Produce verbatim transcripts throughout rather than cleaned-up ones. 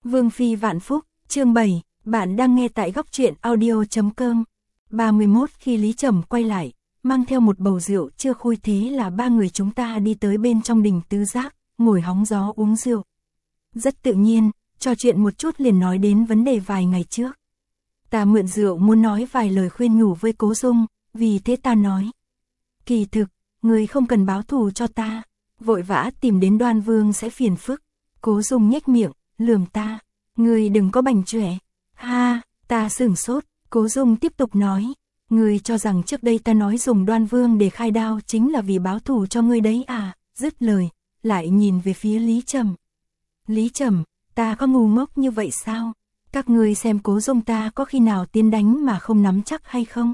Vương phi vạn phúc, chương bảy, bạn đang nghe tại góc truyện audio chấm com. ba mươi mốt khi Lý Trầm quay lại, mang theo một bầu rượu chưa khui, thế là ba người chúng ta đi tới bên trong đình tứ giác, ngồi hóng gió uống rượu. Rất tự nhiên, trò chuyện một chút liền nói đến vấn đề vài ngày trước. Ta mượn rượu muốn nói vài lời khuyên nhủ với Cố Dung, vì thế ta nói. Kỳ thực, người không cần báo thù cho ta, vội vã tìm đến Đoan Vương sẽ phiền phức. Cố Dung nhếch miệng, lườm ta, người đừng có bành trọe. Ha, ta sửng sốt, Cố Dung tiếp tục nói, người cho rằng trước đây ta nói dùng Đoan Vương để khai đao chính là vì báo thù cho ngươi đấy à, dứt lời, lại nhìn về phía Lý Trầm. Lý Trầm, ta có ngu ngốc như vậy sao? Các ngươi xem Cố Dung ta có khi nào tiến đánh mà không nắm chắc hay không?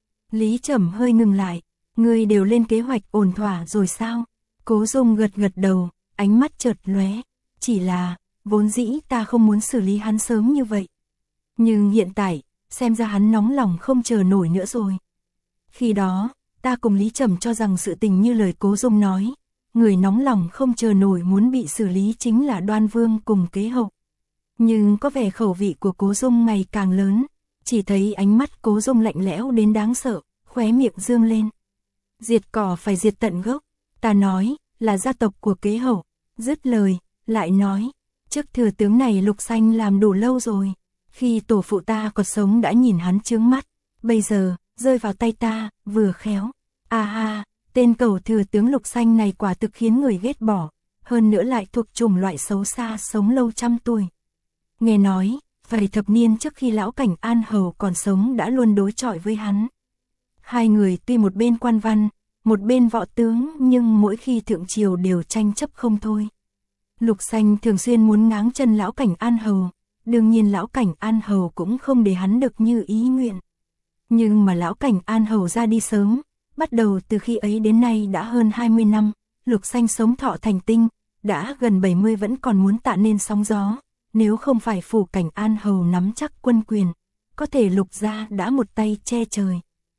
Lý Trầm hơi ngừng lại, ngươi đều lên kế hoạch ổn thỏa rồi sao? Cố Dung gật gật đầu, ánh mắt chợt lóe, chỉ là, vốn dĩ ta không muốn xử lý hắn sớm như vậy. Nhưng hiện tại, xem ra hắn nóng lòng không chờ nổi nữa rồi. Khi đó, ta cùng Lý Trầm cho rằng sự tình như lời Cố Dung nói, người nóng lòng không chờ nổi muốn bị xử lý chính là Đoan Vương cùng Kế Hậu. Nhưng có vẻ khẩu vị của Cố Dung ngày càng lớn, chỉ thấy ánh mắt Cố Dung lạnh lẽo đến đáng sợ, khóe miệng dương lên. Diệt cỏ phải diệt tận gốc, ta nói, là gia tộc của Kế Hậu, dứt lời, lại nói, chức thừa tướng này Lục Xanh làm đủ lâu rồi, khi tổ phụ ta còn sống đã nhìn hắn chướng mắt, bây giờ, rơi vào tay ta, vừa khéo. À ha, tên cẩu thừa tướng Lục Xanh này quả thực khiến người ghét bỏ, hơn nữa lại thuộc chủng loại xấu xa sống lâu trăm tuổi. Nghe nói, vài thập niên trước khi lão Cảnh An Hầu còn sống đã luôn đối chọi với hắn. Hai người tuy một bên quan văn, một bên võ tướng nhưng mỗi khi thượng triều đều tranh chấp không thôi. Lục Xanh thường xuyên muốn ngáng chân lão Cảnh An Hầu, đương nhiên lão Cảnh An Hầu cũng không để hắn được như ý nguyện. Nhưng mà lão Cảnh An Hầu ra đi sớm, bắt đầu từ khi ấy đến nay đã hơn hai mươi năm, Lục Xanh sống thọ thành tinh, đã gần bảy mươi vẫn còn muốn tạo nên sóng gió. Nếu không phải phủ Cảnh An Hầu nắm chắc quân quyền, có thể Lục gia đã một tay che trời.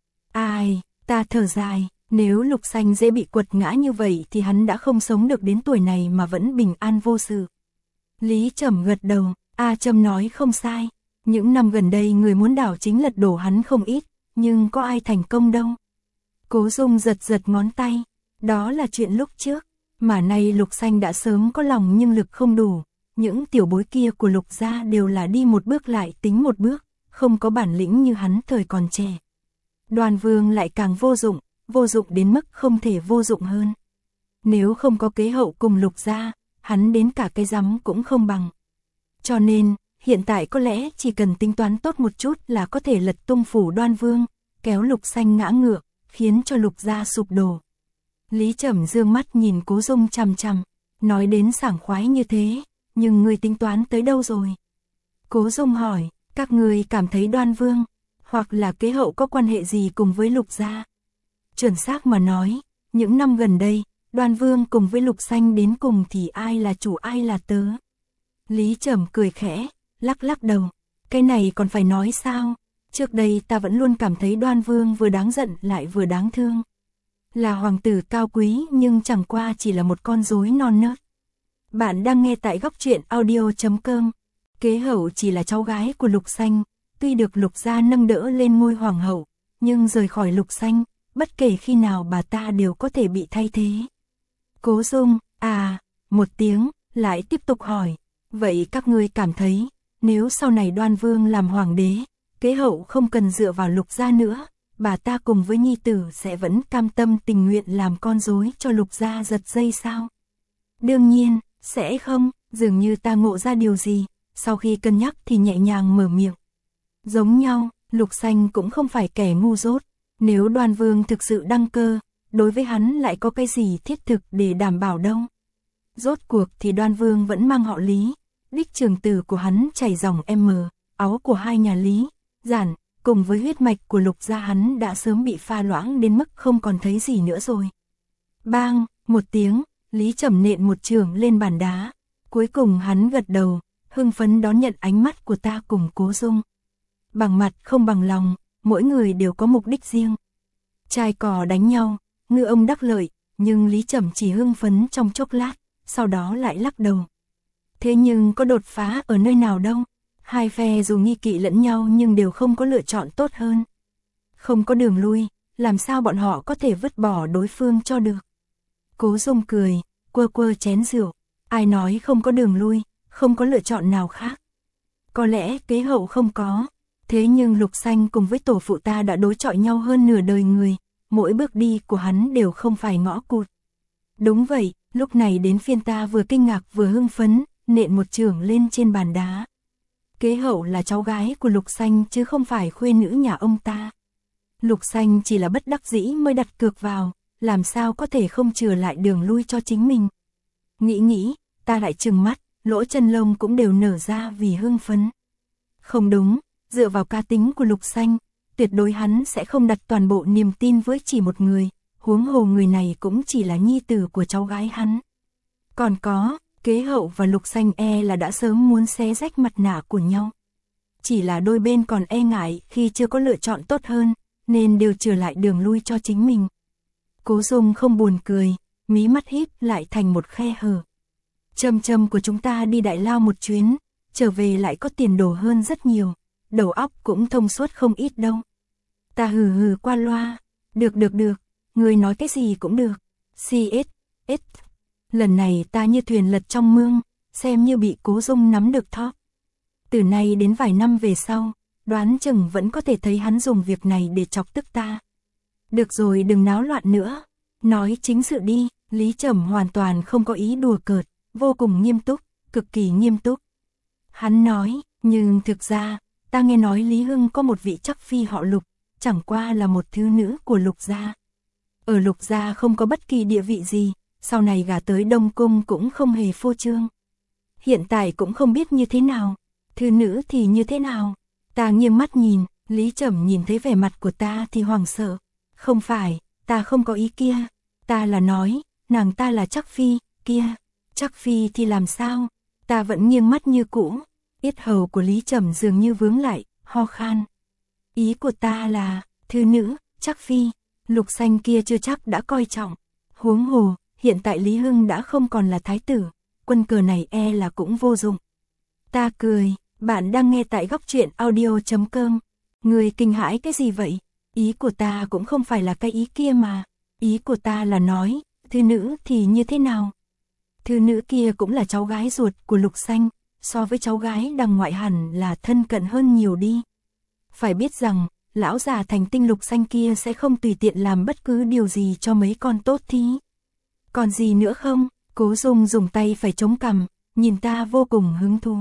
Ai, ta thở dài, nếu Lục Xanh dễ bị quật ngã như vậy thì hắn đã không sống được đến tuổi này mà vẫn bình an vô sự. Lý Trầm gật đầu, A Trâm nói không sai, những năm gần đây người muốn đảo chính lật đổ hắn không ít, nhưng có ai thành công đâu. Cố Dung giật giật ngón tay, đó là chuyện lúc trước, mà nay Lục Xanh đã sớm có lòng nhưng lực không đủ. Những tiểu bối kia của Lục gia đều là đi một bước lại tính một bước, không có bản lĩnh như hắn thời còn trẻ. Đoan Vương lại càng vô dụng, vô dụng đến mức không thể vô dụng hơn. Nếu không có Kế Hậu cùng Lục gia, hắn đến cả cái rắm cũng không bằng. Cho nên, hiện tại có lẽ chỉ cần tính toán tốt một chút là có thể lật tung phủ Đoan Vương, kéo Lục Xanh ngã ngựa, khiến cho Lục gia sụp đổ. Lý Trầm dương mắt nhìn Cố Dung chằm chằm, nói đến sảng khoái như thế. Nhưng ngươi tính toán tới đâu rồi? Cố Dung hỏi, các ngươi cảm thấy Đoan Vương, hoặc là Kế Hậu có quan hệ gì cùng với Lục gia? Chuẩn xác mà nói, những năm gần đây, Đoan Vương cùng với Lục Xanh đến cùng thì ai là chủ ai là tớ? Lý Trầm cười khẽ, lắc lắc đầu, cái này còn phải nói sao? Trước đây ta vẫn luôn cảm thấy Đoan Vương vừa đáng giận lại vừa đáng thương. Là hoàng tử cao quý nhưng chẳng qua chỉ là một con rối non nớt. Bạn đang nghe tại góc truyện audio chấm com. Kế Hậu chỉ là cháu gái của Lục Xanh, tuy được Lục gia nâng đỡ lên ngôi hoàng hậu, nhưng rời khỏi Lục Xanh, bất kể khi nào bà ta đều có thể bị thay thế. Cố Dung, à, một tiếng, lại tiếp tục hỏi, vậy các ngươi cảm thấy, nếu sau này Đoan Vương làm hoàng đế, Kế Hậu không cần dựa vào Lục gia nữa, bà ta cùng với nhi tử sẽ vẫn cam tâm tình nguyện làm con rối cho Lục gia giật dây sao? Đương nhiên, sẽ không, dường như ta ngộ ra điều gì, sau khi cân nhắc thì nhẹ nhàng mở miệng. Giống nhau, Lục Xanh cũng không phải kẻ ngu dốt, nếu Đoan Vương thực sự đăng cơ, đối với hắn lại có cái gì thiết thực để đảm bảo đâu. Rốt cuộc thì Đoan Vương vẫn mang họ Lý, đích trường tử của hắn chảy dòng M, áo của hai nhà Lý, Giản, cùng với huyết mạch của Lục gia hắn đã sớm bị pha loãng đến mức không còn thấy gì nữa rồi. Bang, một tiếng. Lý Trầm nện một chưởng lên bàn đá, cuối cùng hắn gật đầu, hưng phấn đón nhận ánh mắt của ta cùng Cố Dung. Bằng mặt không bằng lòng, mỗi người đều có mục đích riêng. Trai cò đánh nhau, ngư ông đắc lợi, nhưng Lý Trầm chỉ hưng phấn trong chốc lát, sau đó lại lắc đầu. Thế nhưng có đột phá ở nơi nào đâu, hai phe dù nghi kỵ lẫn nhau nhưng đều không có lựa chọn tốt hơn. Không có đường lui, làm sao bọn họ có thể vứt bỏ đối phương cho được. Cố Dung cười, quơ quơ chén rượu, ai nói không có đường lui, không có lựa chọn nào khác. Có lẽ kế hậu không có, thế nhưng Lục Xanh cùng với tổ phụ ta đã đối chọi nhau hơn nửa đời người, mỗi bước đi của hắn đều không phải ngõ cụt. Đúng vậy, lúc này đến phiên ta vừa kinh ngạc vừa hưng phấn, nện một chưởng lên trên bàn đá. Kế hậu là cháu gái của Lục Xanh chứ không phải khuê nữ nhà ông ta. Lục Xanh chỉ là bất đắc dĩ mới đặt cược vào, làm sao có thể không chừa lại đường lui cho chính mình. Nghĩ nghĩ, ta lại trừng mắt, lỗ chân lông cũng đều nở ra vì hưng phấn. Không đúng, dựa vào cá tính của Lục Xanh, tuyệt đối hắn sẽ không đặt toàn bộ niềm tin với chỉ một người, huống hồ người này cũng chỉ là nhi tử của cháu gái hắn. Còn có, kế hậu và Lục Xanh e là đã sớm muốn xé rách mặt nạ của nhau. Chỉ là đôi bên còn e ngại khi chưa có lựa chọn tốt hơn, nên đều chừa lại đường lui cho chính mình. Cố Dung không buồn cười, mí mắt híp lại thành một khe hở. Châm châm của chúng ta đi Đại Lao một chuyến, trở về lại có tiền đồ hơn rất nhiều, đầu óc cũng thông suốt không ít đâu. Ta hừ hừ qua loa, được được được, người nói cái gì cũng được, xê ét, ét. Lần này ta như thuyền lật trong mương, xem như bị Cố Dung nắm được thóp. Từ nay đến vài năm về sau, đoán chừng vẫn có thể thấy hắn dùng việc này để chọc tức ta. Được rồi, đừng náo loạn nữa, nói chính sự đi. Lý Trầm hoàn toàn không có ý đùa cợt, vô cùng nghiêm túc, cực kỳ nghiêm túc. Hắn nói, nhưng thực ra, ta nghe nói Lý Hưng có một vị chắc phi họ Lục, chẳng qua là một thứ nữ của Lục gia. Ở Lục gia không có bất kỳ địa vị gì, sau này gả tới Đông Cung cũng không hề phô trương. Hiện tại cũng không biết như thế nào, thứ nữ thì như thế nào. Ta nghiêng mắt nhìn, Lý Trầm nhìn thấy vẻ mặt của ta thì hoảng sợ. Không phải, ta không có ý kia, ta là nói, nàng ta là chắc phi, kia, chắc phi thì làm sao? Ta vẫn nghiêng mắt như cũ, yết hầu của Lý Trầm dường như vướng lại, ho khan. Ý của ta là, thư nữ, chắc phi, Lục Xanh kia chưa chắc đã coi trọng. Huống hồ, hiện tại Lý Hưng đã không còn là thái tử, quân cờ này e là cũng vô dụng. Ta cười, bạn đang nghe tại góc truyện audio chấm com. Người kinh hãi cái gì vậy? Ý của ta cũng không phải là cái ý kia mà. Ý của ta là nói, thư nữ thì như thế nào? Thư nữ kia cũng là cháu gái ruột của Lục Xanh, so với cháu gái đằng ngoại hẳn là thân cận hơn nhiều đi. Phải biết rằng, lão già thành tinh Lục Xanh kia sẽ không tùy tiện làm bất cứ điều gì cho mấy con tốt thí. Còn gì nữa không? Cố Dung dùng tay phải chống cằm, nhìn ta vô cùng hứng thú.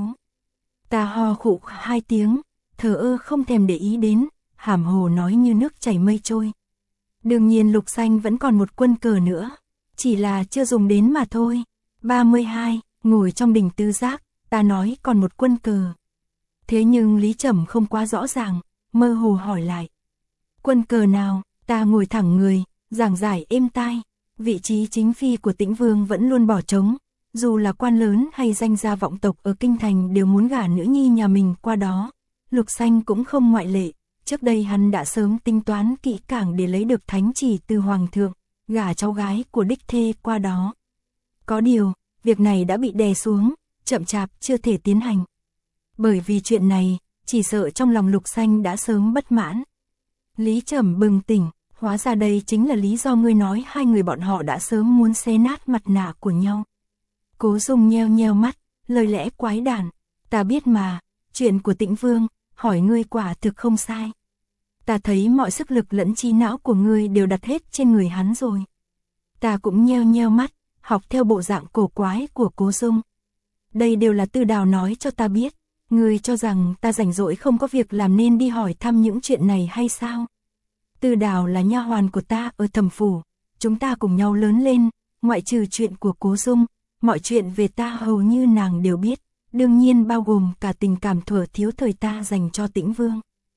Ta ho khụ hai tiếng, thờ ơ không thèm để ý đến, hàm hồ nói như nước chảy mây trôi. Đương nhiên Lục Xanh vẫn còn một quân cờ nữa, chỉ là chưa dùng đến mà thôi. ba mươi hai, ngồi trong đình tứ giác, ta nói còn một quân cờ. Thế nhưng Lý Trầm không quá rõ ràng, mơ hồ hỏi lại. Quân cờ nào? Ta ngồi thẳng người, giảng giải êm tai. Vị trí chính phi của Tĩnh Vương vẫn luôn bỏ trống, dù là quan lớn hay danh gia vọng tộc ở kinh thành đều muốn gả nữ nhi nhà mình qua đó. Lục Xanh cũng không ngoại lệ, trước đây hắn đã sớm tính toán kỹ càng để lấy được thánh chỉ từ hoàng thượng, gả cháu gái của đích thê qua đó. Có điều, việc này đã bị đè xuống, chậm chạp chưa thể tiến hành. Bởi vì chuyện này, chỉ sợ trong lòng Lục Xanh đã sớm bất mãn. Lý Trầm bừng tỉnh, hóa ra đây chính là lý do ngươi nói hai người bọn họ đã sớm muốn xé nát mặt nạ của nhau. Cố Dung nheo nheo mắt, lời lẽ quái đản, ta biết mà, chuyện của Tĩnh Vương, hỏi ngươi quả thực không sai. Ta thấy mọi sức lực lẫn trí não của ngươi đều đặt hết trên người hắn rồi. Ta cũng nheo nheo mắt, học theo bộ dạng cổ quái của Cố Dung. Đây đều là Tư Đào nói cho ta biết, ngươi cho rằng ta rảnh rỗi không có việc làm nên đi hỏi thăm những chuyện này hay sao? Tư Đào là nha hoàn của ta ở Thẩm phủ, chúng ta cùng nhau lớn lên, ngoại trừ chuyện của Cố Dung, mọi chuyện về ta hầu như nàng đều biết, đương nhiên bao gồm cả tình cảm thuở thiếu thời ta dành cho Tĩnh Vương.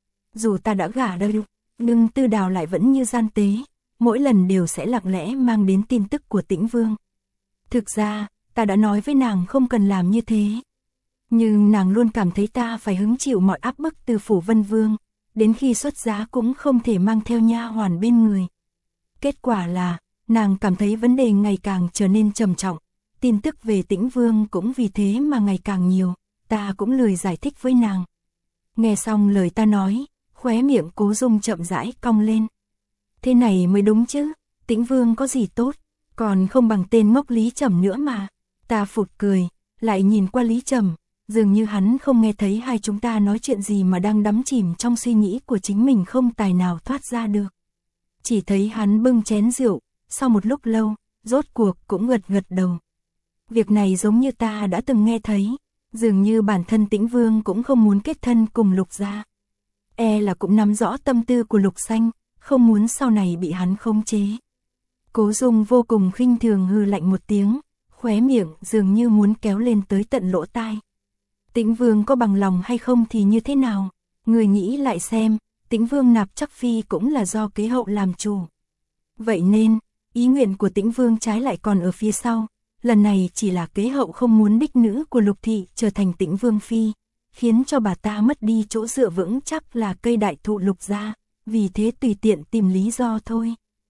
Dù ta đã gả đâu, nhưng Tư Đào lại vẫn như gian tế, mỗi lần đều sẽ lặng lẽ mang đến tin tức của Tĩnh Vương. Thực ra, ta đã nói với nàng không cần làm như thế. Nhưng nàng luôn cảm thấy ta phải hứng chịu mọi áp bức từ phủ Vân Vương, đến khi xuất giá cũng không thể mang theo nha hoàn bên người. Kết quả là, nàng cảm thấy vấn đề ngày càng trở nên trầm trọng, tin tức về Tĩnh Vương cũng vì thế mà ngày càng nhiều, ta cũng lười giải thích với nàng. Nghe xong lời ta nói, khóe miệng Cố Dung chậm rãi cong lên. Thế này mới đúng chứ, Tĩnh Vương có gì tốt, còn không bằng tên ngốc Lý Trầm nữa mà. Ta phụt cười, lại nhìn qua Lý Trầm, dường như hắn không nghe thấy hai chúng ta nói chuyện gì mà đang đắm chìm trong suy nghĩ của chính mình không tài nào thoát ra được. Chỉ thấy hắn bưng chén rượu, sau một lúc lâu, rốt cuộc cũng gật gật đầu. Việc này giống như ta đã từng nghe thấy, dường như bản thân Tĩnh Vương cũng không muốn kết thân cùng Lục gia. E là cũng nắm rõ tâm tư của Lục Xanh, không muốn sau này bị hắn khống chế. Cố Dung vô cùng khinh thường hừ lạnh một tiếng, khóe miệng dường như muốn kéo lên tới tận lỗ tai. Tĩnh Vương có bằng lòng hay không thì như thế nào? Người nghĩ lại xem, Tĩnh Vương nạp chắc phi cũng là do kế hậu làm chủ. Vậy nên, ý nguyện của Tĩnh Vương trái lại còn ở phía sau. Lần này chỉ là kế hậu không muốn đích nữ của Lục thị trở thành Tĩnh Vương phi, khiến cho bà ta mất đi chỗ dựa vững chắc là cây đại thụ Lục gia, vì thế tùy tiện tìm lý do thôi.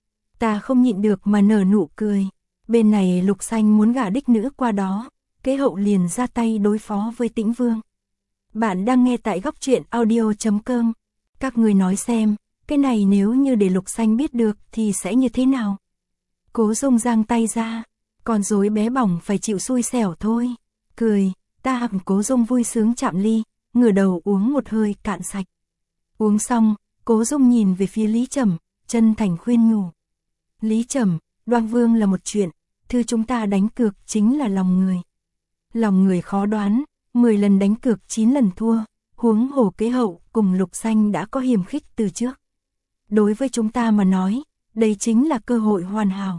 Ta không nhịn được mà nở nụ cười. Bên này Lục Xanh muốn gả đích nữ qua đó, kế hậu liền ra tay đối phó với Tĩnh Vương. Bạn đang nghe tại góc truyện audio chấm com. Các người nói xem, cái này nếu như để Lục Xanh biết được thì sẽ như thế nào? Cố Dung giang tay ra, con rối bé bỏng phải chịu xui xẻo thôi. Cười, ta hằng Cố Dung vui sướng chạm ly, ngửa đầu uống một hơi cạn sạch. Uống xong, Cố Dung nhìn về phía Lý Trầm, chân thành khuyên nhủ. Lý Trầm, Đoan Vương là một chuyện, thứ chúng ta đánh cược chính là lòng người. Lòng người khó đoán, mười lần đánh cược chín lần thua, huống hồ kế hậu cùng Lục Xanh đã có hiềm khích từ trước. Đối với chúng ta mà nói, đây chính là cơ hội hoàn hảo.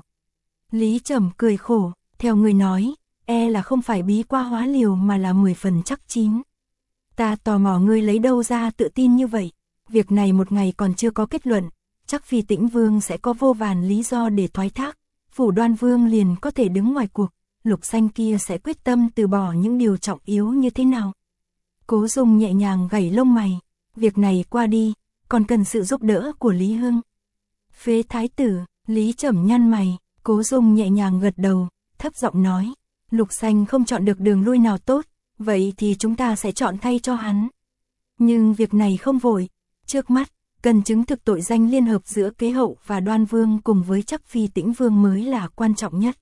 Lý Trầm cười khổ, theo người nói, e là không phải bí qua hóa liều mà là mười phần chắc chín. Ta tò mò ngươi lấy đâu ra tự tin như vậy, việc này một ngày còn chưa có kết luận, chắc phi Tĩnh Vương sẽ có vô vàn lý do để thoái thác, phủ Đoan Vương liền có thể đứng ngoài cuộc, Lục Xanh kia sẽ quyết tâm từ bỏ những điều trọng yếu như thế nào. Cố Dung nhẹ nhàng gảy lông mày, việc này qua đi, còn cần sự giúp đỡ của Lý Hưng. Phế thái tử, Lý Trầm nhăn mày, Cố Dung nhẹ nhàng gật đầu, thấp giọng nói, Lục Xanh không chọn được đường lui nào tốt, vậy thì chúng ta sẽ chọn thay cho hắn. Nhưng việc này không vội, trước mắt, cần chứng thực tội danh liên hợp giữa kế hậu và Đoan Vương cùng với chắc phi Tĩnh Vương mới là quan trọng nhất.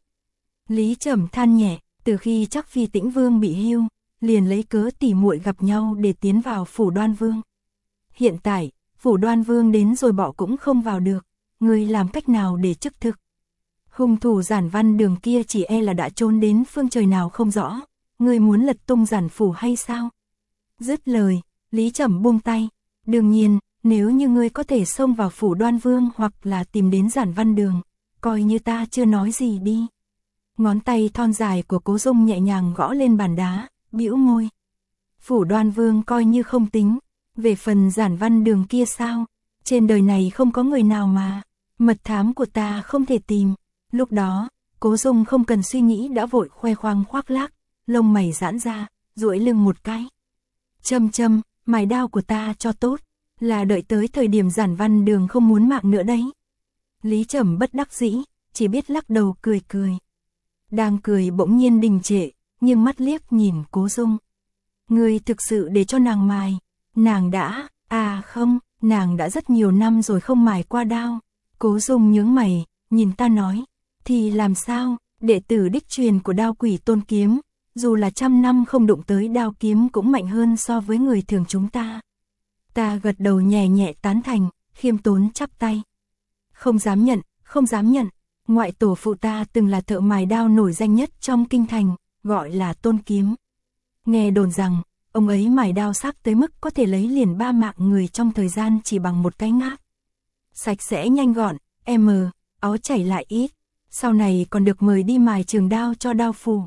Lý Trầm than nhẹ, từ khi chắc phi Tĩnh Vương bị hưu, liền lấy cớ tỉ muội gặp nhau để tiến vào phủ Đoan Vương. Hiện tại, phủ Đoan Vương đến rồi bỏ cũng không vào được, người làm cách nào để chức thực? Hung thủ Giản Văn Đường kia chỉ e là đã trốn đến phương trời nào không rõ, người muốn lật tung Giản phủ hay sao? Dứt lời, Lý Trầm buông tay, đương nhiên, nếu như ngươi có thể xông vào phủ Đoan Vương hoặc là tìm đến Giản Văn Đường, coi như ta chưa nói gì đi. Ngón tay thon dài của Cố Dung nhẹ nhàng gõ lên bàn đá, bĩu môi. Phủ Đoan Vương coi như không tính, về phần Giản Văn Đường kia sao, trên đời này không có người nào mà, mật thám của ta không thể tìm. Lúc đó, Cố Dung không cần suy nghĩ đã vội khoe khoang khoác lác, lông mày giãn ra, duỗi lưng một cái. Châm châm, mài đao của ta cho tốt, là đợi tới thời điểm Giản Văn Đường không muốn mạng nữa đấy. Lý Trầm bất đắc dĩ, chỉ biết lắc đầu cười cười. Đang cười bỗng nhiên đình trệ, nhưng mắt liếc nhìn Cố Dung. Ngươi thực sự để cho nàng mài, nàng đã, à không, nàng đã rất nhiều năm rồi không mài qua đao. Cố Dung nhướng mày, nhìn ta nói, thì làm sao, đệ tử đích truyền của Đao Quỷ Tôn Kiếm, dù là trăm năm không đụng tới đao kiếm cũng mạnh hơn so với người thường chúng ta. Ta gật đầu nhẹ nhẹ tán thành, khiêm tốn chắp tay. Không dám nhận, không dám nhận, ngoại tổ phụ ta từng là thợ mài đao nổi danh nhất trong kinh thành, gọi là Tôn Kiếm. Nghe đồn rằng, ông ấy mài đao sắc tới mức có thể lấy liền ba mạng người trong thời gian chỉ bằng một cái ngáp. Sạch sẽ nhanh gọn, em, áo chảy lại ít, sau này còn được mời đi mài trường đao cho đao phủ.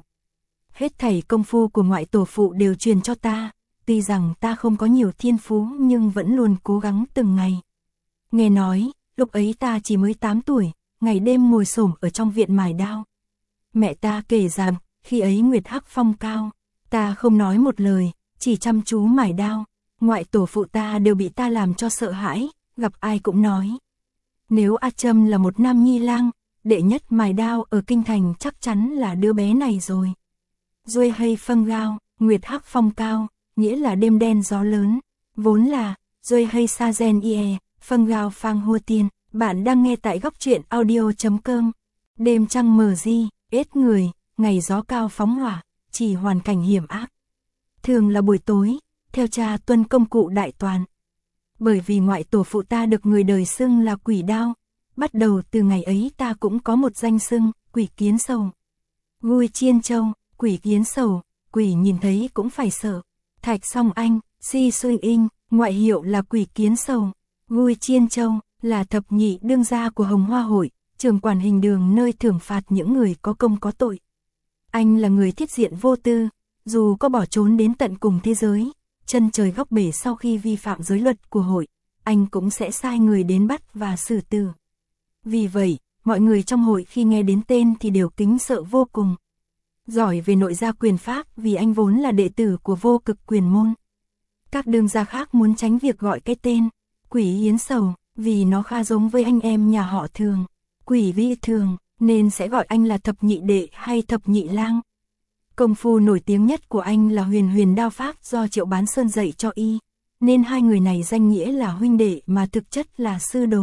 Hết thảy công phu của ngoại tổ phụ đều truyền cho ta, tuy rằng ta không có nhiều thiên phú nhưng vẫn luôn cố gắng từng ngày. Nghe nói, lúc ấy ta chỉ mới tám tuổi, ngày đêm ngồi xổm ở trong viện mài đao. Mẹ ta kể rằng, khi ấy nguyệt hắc phong cao, ta không nói một lời, chỉ chăm chú mài đao, ngoại tổ phụ ta đều bị ta làm cho sợ hãi, gặp ai cũng nói. Nếu A Trâm là một nam nhi lang, đệ nhất mài đao ở kinh thành chắc chắn là đứa bé này rồi. Duy hay phân gao, nguyệt hắc phong cao, nghĩa là đêm đen gió lớn, vốn là Duy hay sa gen ie, phân gao phang hua tiên. Bạn đang nghe tại góc truyện audio.com. Đêm trăng mờ di, ít người, ngày gió cao phóng hỏa, chỉ hoàn cảnh hiểm ác. Thường là buổi tối, theo cha tuân công cụ đại toàn. Bởi vì ngoại tổ phụ ta được người đời xưng là quỷ đao, bắt đầu từ ngày ấy ta cũng có một danh xưng, quỷ kiến sầu. Gui chiên châu, quỷ kiến sầu, quỷ nhìn thấy cũng phải sợ. Thạch Song Anh, Si Suy In, ngoại hiệu là quỷ kiến sầu. Gui chiên châu là thập nhị đương gia của Hồng Hoa Hội, trường quản hình đường nơi thưởng phạt những người có công có tội. Anh là người thiết diện vô tư, dù có bỏ trốn đến tận cùng thế giới, chân trời góc bể sau khi vi phạm giới luật của hội, anh cũng sẽ sai người đến bắt và xử tử. Vì vậy, mọi người trong hội khi nghe đến tên thì đều kính sợ vô cùng. Giỏi về nội gia quyền pháp vì anh vốn là đệ tử của vô cực quyền môn. Các đương gia khác muốn tránh việc gọi cái tên quỷ hiến sầu vì nó khá giống với anh em nhà họ Thường, quỷ vi Thường, nên sẽ gọi anh là thập nhị đệ hay thập nhị lang. Công phu nổi tiếng nhất của anh là huyền huyền đao pháp do Triệu Bán Sơn dạy cho y, nên hai người này danh nghĩa là huynh đệ mà thực chất là sư đồ.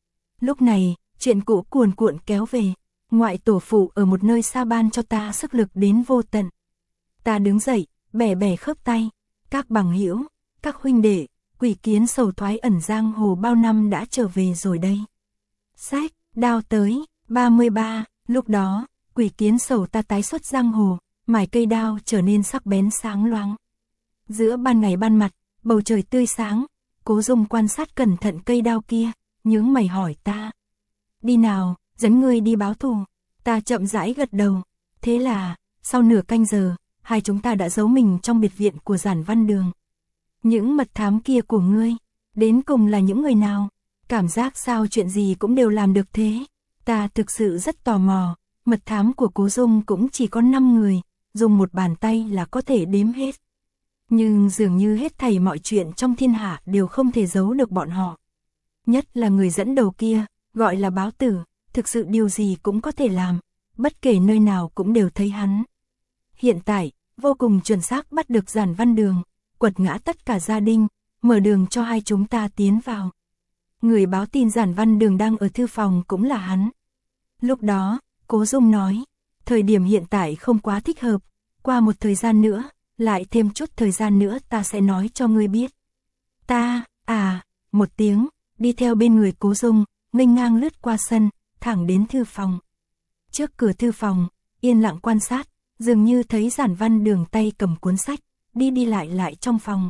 Lúc này, chuyện cũ cuồn cuộn kéo về, ngoại tổ phụ ở một nơi xa ban cho ta sức lực đến vô tận. Ta đứng dậy, bẻ bẻ khớp tay, các bằng hữu, các huynh đệ, quỷ kiến sầu thoái ẩn giang hồ bao năm đã trở về rồi đây. Sách, đao tới, ba mươi ba, lúc đó, quỷ kiến sầu ta tái xuất giang hồ, mài cây đao trở nên sắc bén sáng loáng. Giữa ban ngày ban mặt, bầu trời tươi sáng, Cố Dung quan sát cẩn thận cây đao kia, nhướng mày hỏi ta. Đi nào, dẫn ngươi đi báo thù. Ta chậm rãi gật đầu. Thế là, sau nửa canh giờ, hai chúng ta đã giấu mình trong biệt viện của Giản Văn Đường. Những mật thám kia của ngươi, đến cùng là những người nào? Cảm giác sao chuyện gì cũng đều làm được thế? Ta thực sự rất tò mò, mật thám của Cố Dung cũng chỉ có năm người, dùng một bàn tay là có thể đếm hết. Nhưng dường như hết thảy mọi chuyện trong thiên hạ đều không thể giấu được bọn họ. Nhất là người dẫn đầu kia, gọi là Báo Tử, thực sự điều gì cũng có thể làm, bất kể nơi nào cũng đều thấy hắn. Hiện tại, vô cùng chuẩn xác bắt được Giản Văn Đường, quật ngã tất cả gia đình, mở đường cho hai chúng ta tiến vào. Người báo tin Giản Văn Đường đang ở thư phòng cũng là hắn. Lúc đó, Cố Dung nói, thời điểm hiện tại không quá thích hợp, qua một thời gian nữa, lại thêm chút thời gian nữa ta sẽ nói cho ngươi biết. Ta, à, một tiếng, đi theo bên người Cố Dung, nghênh ngang lướt qua sân, thẳng đến thư phòng. Trước cửa thư phòng, yên lặng quan sát, dường như thấy Giản Văn Đường tay cầm cuốn sách, đi đi lại lại trong phòng.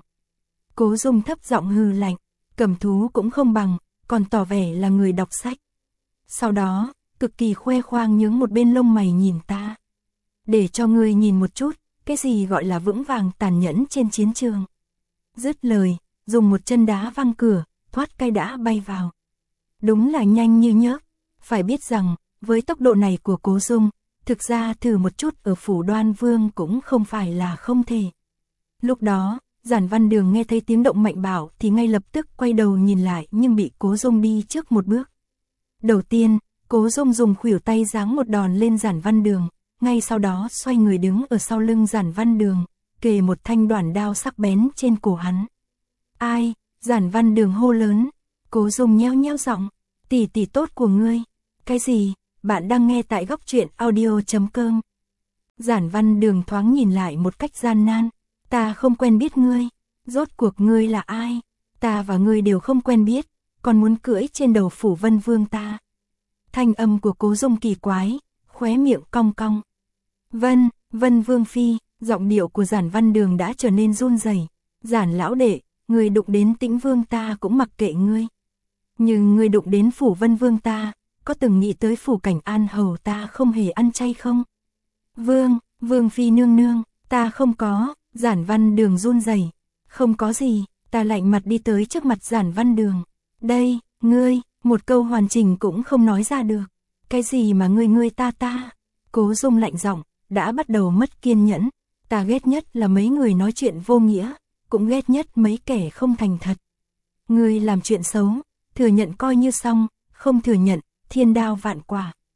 Cố Dung thấp giọng hừ lạnh, cầm thú cũng không bằng, còn tỏ vẻ là người đọc sách. Sau đó, cực kỳ khoe khoang nhướng một bên lông mày nhìn ta. Để cho ngươi nhìn một chút, cái gì gọi là vững vàng tàn nhẫn trên chiến trường. Dứt lời, dùng một chân đá văng cửa, thoát cây đã bay vào. Đúng là nhanh như nhớp, phải biết rằng, với tốc độ này của Cố Dung, thực ra thử một chút ở phủ Đoan Vương cũng không phải là không thể. Lúc đó, Giản Văn Đường nghe thấy tiếng động mạnh bạo thì ngay lập tức quay đầu nhìn lại nhưng bị Cố Dung đi trước một bước. Đầu tiên, Cố Dung dùng khuỷu tay giáng một đòn lên Giản Văn Đường, ngay sau đó xoay người đứng ở sau lưng Giản Văn Đường, kề một thanh đoản đao sắc bén trên cổ hắn. Ai? Giản Văn Đường hô lớn. Cố Dung nheo nheo giọng, tỷ tỷ tốt của ngươi. Cái gì? Bạn đang nghe tại góc truyện audio.com. Giản Văn Đường thoáng nhìn lại một cách gian nan. Ta không quen biết ngươi. Rốt cuộc ngươi là ai? Ta và ngươi đều không quen biết, còn muốn cưỡi trên đầu phủ Vân Vương ta. Thanh âm của Cố Dung kỳ quái, khóe miệng cong cong. Vân, Vân Vương Phi, giọng điệu của Giản Văn Đường đã trở nên run rẩy. Giản lão đệ, ngươi đụng đến Tĩnh Vương ta cũng mặc kệ ngươi. Nhưng ngươi đụng đến phủ Vân Vương ta, có từng nghĩ tới phủ Cảnh An hầu ta không hề ăn chay không? Vương, Vương Phi nương nương, ta không có. Giản Văn Đường run rẩy. Không có gì. Ta lạnh mặt đi tới trước mặt Giản Văn Đường. Đây, ngươi, một câu hoàn chỉnh cũng không nói ra được. Cái gì mà ngươi ngươi ta ta? Cố Dung lạnh giọng, đã bắt đầu mất kiên nhẫn. Ta ghét nhất là mấy người nói chuyện vô nghĩa, cũng ghét nhất mấy kẻ không thành thật. Ngươi làm chuyện xấu, thừa nhận coi như xong, không thừa nhận, thiên đao vạn quả.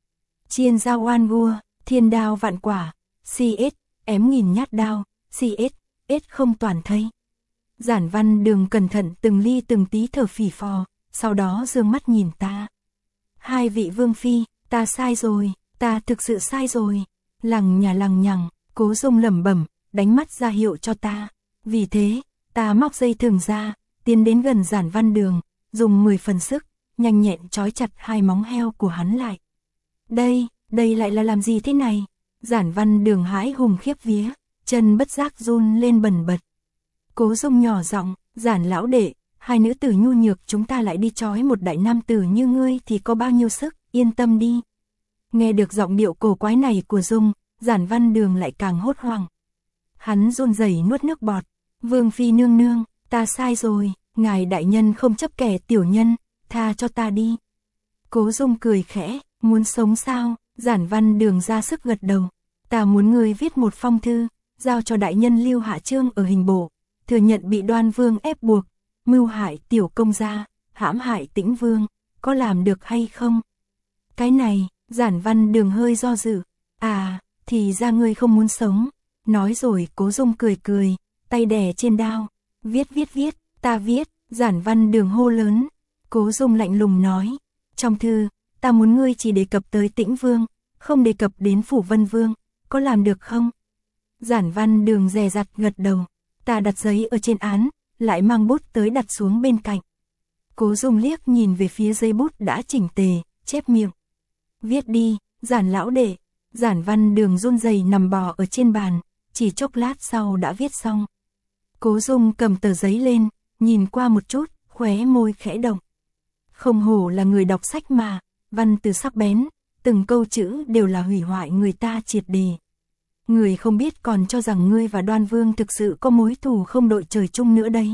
Chiên dao oan vua, thiên đao vạn quả, xê ét, ém nghìn nhát đao, xê ét, ét không toàn thây. Giản Văn Đường cẩn thận từng ly từng tí thở phì phò, sau đó dương mắt nhìn ta. Hai vị vương phi, ta sai rồi, ta thực sự sai rồi. Lằng nhà lằng nhằng, Cố Dung lẩm bẩm, đánh mắt ra hiệu cho ta. Vì thế, ta móc dây thừng ra, tiến đến gần Giản Văn Đường, dùng mười phần sức, nhanh nhẹn trói chặt hai móng heo của hắn lại. Đây, đây lại là làm gì thế này? Giản Văn Đường hãi hùng khiếp vía, chân bất giác run lên bần bật. Cố Dung nhỏ giọng, Giản lão đệ, hai nữ tử nhu nhược chúng ta lại đi trói một đại nam tử như ngươi thì có bao nhiêu sức, yên tâm đi. Nghe được giọng điệu cổ quái này của Dung, Giản Văn Đường lại càng hốt hoảng. Hắn run rẩy nuốt nước bọt, vương phi nương nương, ta sai rồi, ngài đại nhân không chấp kẻ tiểu nhân, tha cho ta đi. Cố Dung cười khẽ, muốn sống sao? Giản Văn Đường ra sức gật đầu. Ta muốn ngươi viết một phong thư, giao cho đại nhân Lưu Hạ Trương ở hình bộ, thừa nhận bị Đoan Vương ép buộc, mưu hại tiểu công gia, hãm hại Tĩnh Vương, có làm được hay không? Cái này, Giản Văn Đường hơi do dự. À, thì ra ngươi không muốn sống. Nói rồi Cố Dung cười cười, tay đè trên đao. Viết viết viết, ta viết, Giản Văn Đường hô lớn. Cố Dung lạnh lùng nói, trong thư, ta muốn ngươi chỉ đề cập tới Tĩnh Vương, không đề cập đến Phủ Vân Vương, có làm được không? Giản Văn Đường dè dặt gật đầu, ta đặt giấy ở trên án, lại mang bút tới đặt xuống bên cạnh. Cố Dung liếc nhìn về phía giấy bút đã chỉnh tề, chép miệng. Viết đi, Giản lão đệ. Giản Văn Đường run rẩy nằm bò ở trên bàn, chỉ chốc lát sau đã viết xong. Cố Dung cầm tờ giấy lên, nhìn qua một chút, khóe môi khẽ động. Không hổ là người đọc sách mà, văn từ sắc bén, từng câu chữ đều là hủy hoại người ta triệt đề. Người không biết còn cho rằng ngươi và Đoan Vương thực sự có mối thù không đội trời chung nữa đấy.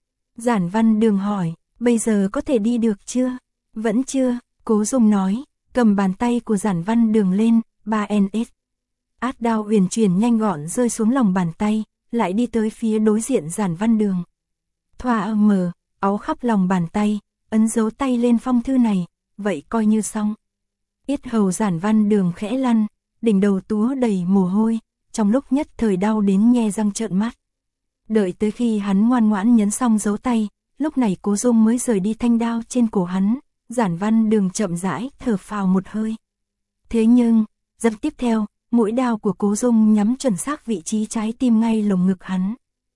Giản Văn Đường hỏi, bây giờ có thể đi được chưa? Vẫn chưa, Cố Dung nói, cầm bàn tay của Giản Văn Đường lên, ba en ét. Át đao uyển chuyển nhanh gọn rơi xuống lòng bàn tay, lại đi tới phía đối diện Giản Văn Đường. Thoa âm mờ, áo khắp lòng bàn tay, ấn dấu tay lên phong thư này, vậy coi như xong. Yết hầu Giản Văn Đường khẽ lăn, đỉnh đầu túa đầy mồ hôi, trong lúc nhất thời đau đến nhe răng trợn mắt. Đợi tới khi hắn ngoan ngoãn nhấn xong dấu tay, lúc này Cố Dung mới rời đi thanh đao trên cổ hắn, Giản Văn Đường chậm rãi thở phào một hơi. Thế nhưng, giây tiếp theo, mũi đao của Cố Dung nhắm chuẩn xác vị trí trái tim ngay lồng ngực hắn.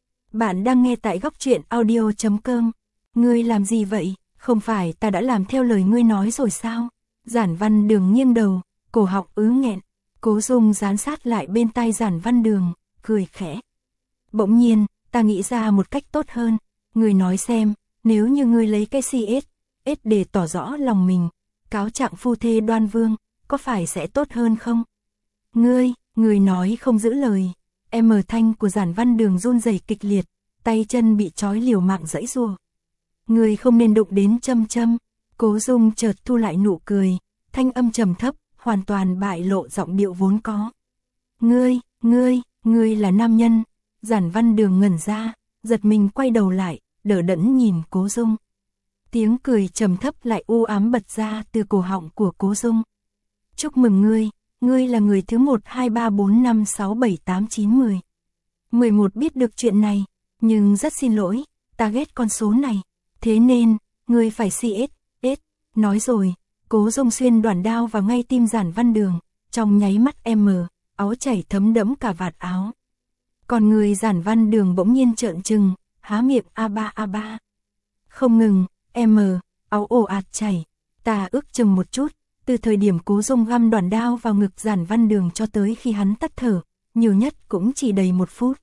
Bạn đang nghe tại góc truyện audio chấm com. Ngươi làm gì vậy? Không phải ta đã làm theo lời ngươi nói rồi sao? Giản Văn Đường nghiêng đầu, cổ họng ứ nghẹn. Cố Dung dán sát lại bên tai Giản Văn Đường, cười khẽ. Bỗng nhiên, ta nghĩ ra một cách tốt hơn. Ngươi nói xem, nếu như ngươi lấy cái xê ét, ét để tỏ rõ lòng mình, cáo trạng phu thê Đoan Vương, có phải sẽ tốt hơn không? Ngươi, ngươi nói không giữ lời. Em thanh của Giản Văn Đường run rẩy kịch liệt, tay chân bị trói liều mạng giãy giụa. Ngươi không nên đụng đến Châm Châm. Cố Dung chợt thu lại nụ cười, thanh âm trầm thấp, hoàn toàn bại lộ giọng điệu vốn có. Ngươi, ngươi, ngươi là nam nhân. Giản Văn Đường ngẩn ra, giật mình quay đầu lại, đờ đẫn nhìn Cố Dung. Tiếng cười trầm thấp lại u ám bật ra từ cổ họng của Cố Dung. Chúc mừng ngươi, ngươi là người thứ một hai ba bốn năm sáu bảy tám chín mười. mười một biết được chuyện này, nhưng rất xin lỗi, ta ghét con số này, thế nên, ngươi phải xê ét, ét. Nói rồi, Cố Dung xuyên đoạn đao vào ngay tim Giản Văn Đường, trong nháy mắt em mờ, áo chảy thấm đẫm cả vạt áo. Còn người Giản Văn Đường bỗng nhiên trợn trừng, há miệng a ba a ba. Không ngừng, em mờ, áo ồ ạt chảy, ta ước chừng một chút, từ thời điểm Cố Dung găm đoạn đao vào ngực Giản Văn Đường cho tới khi hắn tắt thở, nhiều nhất cũng chỉ đầy một phút.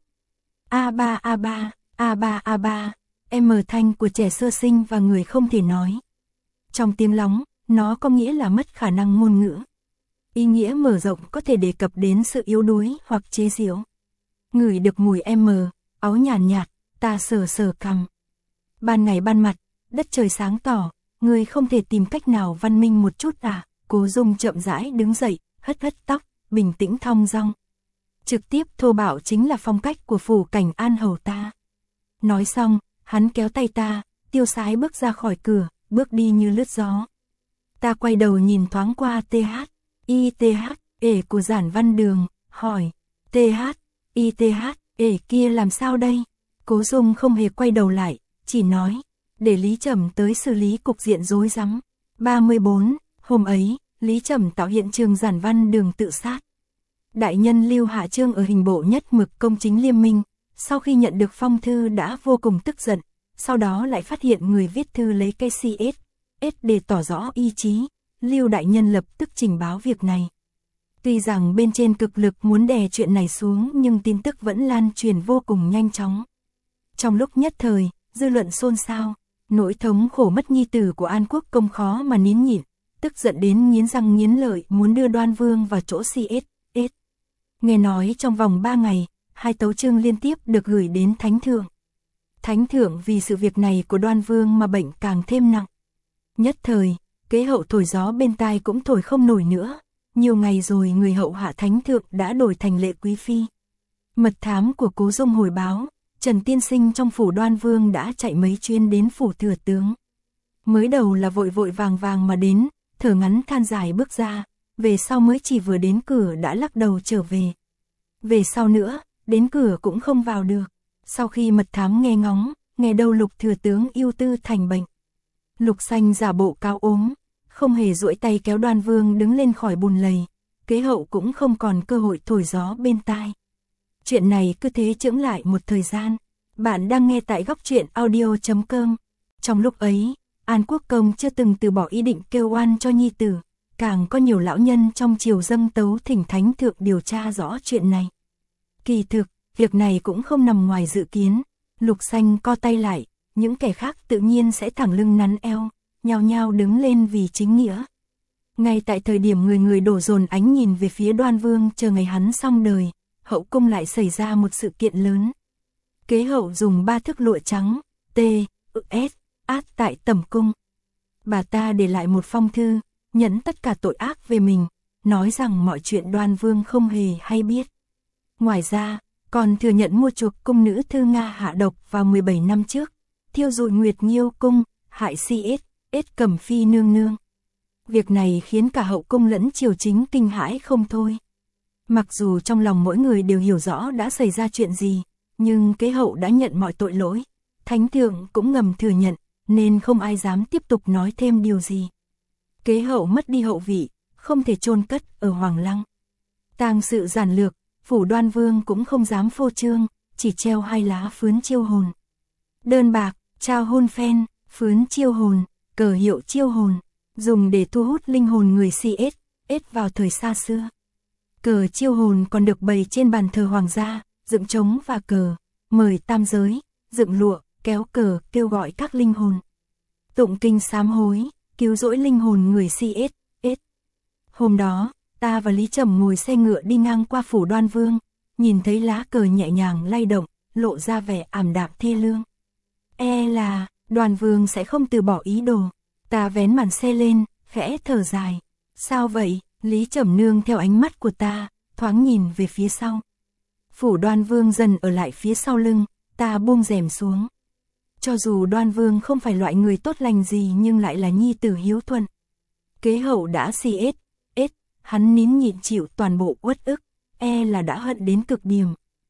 a ba a ba, a ba a ba, em thanh của trẻ sơ sinh và người không thể nói. Trong tiếng lóng, nó có nghĩa là mất khả năng ngôn ngữ. Ý nghĩa mở rộng có thể đề cập đến sự yếu đuối hoặc chế giễu. Ngửi được mùi em, áo nhàn nhạt, nhạt, ta sờ sờ cằm. Ban ngày ban mặt, đất trời sáng tỏ, người không thể tìm cách nào văn minh một chút à? Cố Dung chậm rãi đứng dậy, hất hất tóc, bình tĩnh thong dong. Trực tiếp thô bạo chính là phong cách của phủ cảnh an hầu ta. Nói xong, hắn kéo tay ta, tiêu sái bước ra khỏi cửa, bước đi như lướt gió. Ta quay đầu nhìn thoáng qua tê hát, i tê hát, ể của Giản Văn Đường, hỏi, tê hát, i tê hát, ể kia làm sao đây? Cố Dung không hề quay đầu lại, chỉ nói, để Lý Trầm tới xử lý cục diện rối rắm. ba mươi bốn, hôm ấy, Lý Trầm tạo hiện trường Giản Văn Đường tự sát. Đại nhân Lưu Hạ Trương ở hình bộ nhất mực công chính liêm minh, sau khi nhận được phong thư đã vô cùng tức giận, sau đó lại phát hiện người viết thư lấy cây xê ét, ét để tỏ rõ ý chí, Lưu đại nhân lập tức trình báo việc này. Tuy rằng bên trên cực lực muốn đè chuyện này xuống nhưng tin tức vẫn lan truyền vô cùng nhanh chóng. Trong lúc nhất thời, dư luận xôn xao, nỗi thống khổ mất nhi tử của An Quốc Công khó mà nín nhịn, tức giận đến nghiến răng nghiến lợi muốn đưa Đoan Vương vào chỗ xê ét, ét. Nghe nói trong vòng ba ngày, hai tấu chương liên tiếp được gửi đến Thánh Thượng. Thánh Thượng vì sự việc này của Đoan Vương mà bệnh càng thêm nặng. Nhất thời, kế hậu thổi gió bên tai cũng thổi không nổi nữa. Nhiều ngày rồi người hậu hạ Thánh Thượng đã đổi thành Lệ Quý Phi. Mật thám của Cố Dung hồi báo, Trần Tiên Sinh trong phủ Đoan Vương đã chạy mấy chuyến đến phủ thừa tướng. Mới đầu là vội vội vàng vàng mà đến, thở ngắn than dài bước ra, về sau mới chỉ vừa đến cửa đã lắc đầu trở về. Về sau nữa, đến cửa cũng không vào được. Sau khi mật thám nghe ngóng, nghe đâu Lục thừa tướng yêu tư thành bệnh. Lục Xanh giả bộ cao ốm, không hề duỗi tay kéo Đoan Vương đứng lên khỏi bùn lầy, kế hậu cũng không còn cơ hội thổi gió bên tai. Chuyện này cứ thế chững lại một thời gian. Bạn đang nghe tại góc truyện audio chấm com. Trong lúc ấy, An Quốc Công chưa từng từ bỏ ý định kêu oan cho nhi tử, càng có nhiều lão nhân trong triều dâng tấu thỉnh Thánh Thượng điều tra rõ chuyện này. Kỳ thực, việc này cũng không nằm ngoài dự kiến. Lục Xanh co tay lại, những kẻ khác tự nhiên sẽ thẳng lưng nắn eo, nhao nhao đứng lên vì chính nghĩa. Ngay tại thời điểm người người đổ dồn ánh nhìn về phía Đoan Vương chờ ngày hắn xong đời, hậu cung lại xảy ra một sự kiện lớn. Kế hậu dùng ba thước lụa trắng, T, S, át tại tẩm cung. Bà ta để lại một phong thư, nhẫn tất cả tội ác về mình, nói rằng mọi chuyện Đoan Vương không hề hay biết. Ngoài ra, còn thừa nhận mua chuộc cung nữ Thư Nga hạ độc vào mười bảy năm trước, thiêu rụi Nguyệt Nghiêu cung, hại xê ét, ét Cẩm Phi nương nương. Việc này khiến cả hậu cung lẫn triều chính kinh hãi không thôi. Mặc dù trong lòng mỗi người đều hiểu rõ đã xảy ra chuyện gì, nhưng kế hậu đã nhận mọi tội lỗi, Thánh Thượng cũng ngầm thừa nhận, nên không ai dám tiếp tục nói thêm điều gì. Kế hậu mất đi hậu vị, không thể chôn cất ở Hoàng Lăng. Tang sự giản lược, phủ Đoan Vương cũng không dám phô trương, chỉ treo hai lá phướn chiêu hồn. Đơn bạc, trao hôn phen, phướn chiêu hồn, cờ hiệu chiêu hồn, dùng để thu hút linh hồn người xê ét, ét vào thời xa xưa. Cờ chiêu hồn còn được bày trên bàn thờ hoàng gia, dựng trống và cờ, mời tam giới, dựng lụa, kéo cờ, kêu gọi các linh hồn. Tụng kinh sám hối, cứu rỗi linh hồn người xê ét, ét. Hôm đó, ta và Lý Trầm ngồi xe ngựa đi ngang qua phủ Đoan Vương, nhìn thấy lá cờ nhẹ nhàng lay động, lộ ra vẻ ảm đạm thê lương. E là, Đoan Vương sẽ không từ bỏ ý đồ. Ta vén màn xe lên, khẽ thở dài. Sao vậy? Lý Trầm nương theo ánh mắt của ta, thoáng nhìn về phía sau. Phủ Đoan Vương dần ở lại phía sau lưng, ta buông rèm xuống. Cho dù Đoan Vương không phải loại người tốt lành gì nhưng lại là nhi tử hiếu thuận. Kế hậu đã xê ét, ét, hắn nín nhịn chịu toàn bộ uất ức, e là đã hận đến cực điểm.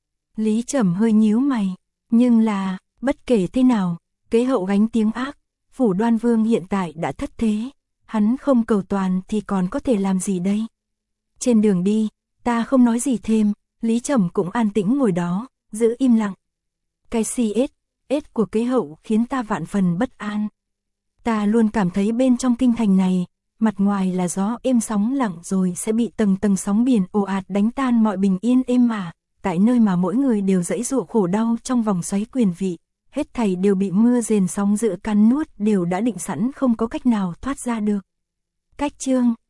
Lý Trầm hơi nhíu mày, nhưng là, bất kể thế nào, kế hậu gánh tiếng ác, phủ Đoan Vương hiện tại đã thất thế, hắn không cầu toàn thì còn có thể làm gì đây. Trên đường đi, ta không nói gì thêm, Lý Trầm cũng an tĩnh ngồi đó, giữ im lặng. Cái xê ét, ét của kế hậu khiến ta vạn phần bất an. Ta luôn cảm thấy bên trong kinh thành này, mặt ngoài là gió êm sóng lặng rồi sẽ bị tầng tầng sóng biển ồ ạt đánh tan mọi bình yên êm mà, tại nơi mà mỗi người đều dãy dụa khổ đau trong vòng xoáy quyền vị, hết thảy đều bị mưa rền sóng dữ cắn nuốt đều đã định sẵn không có cách nào thoát ra được. Cách chương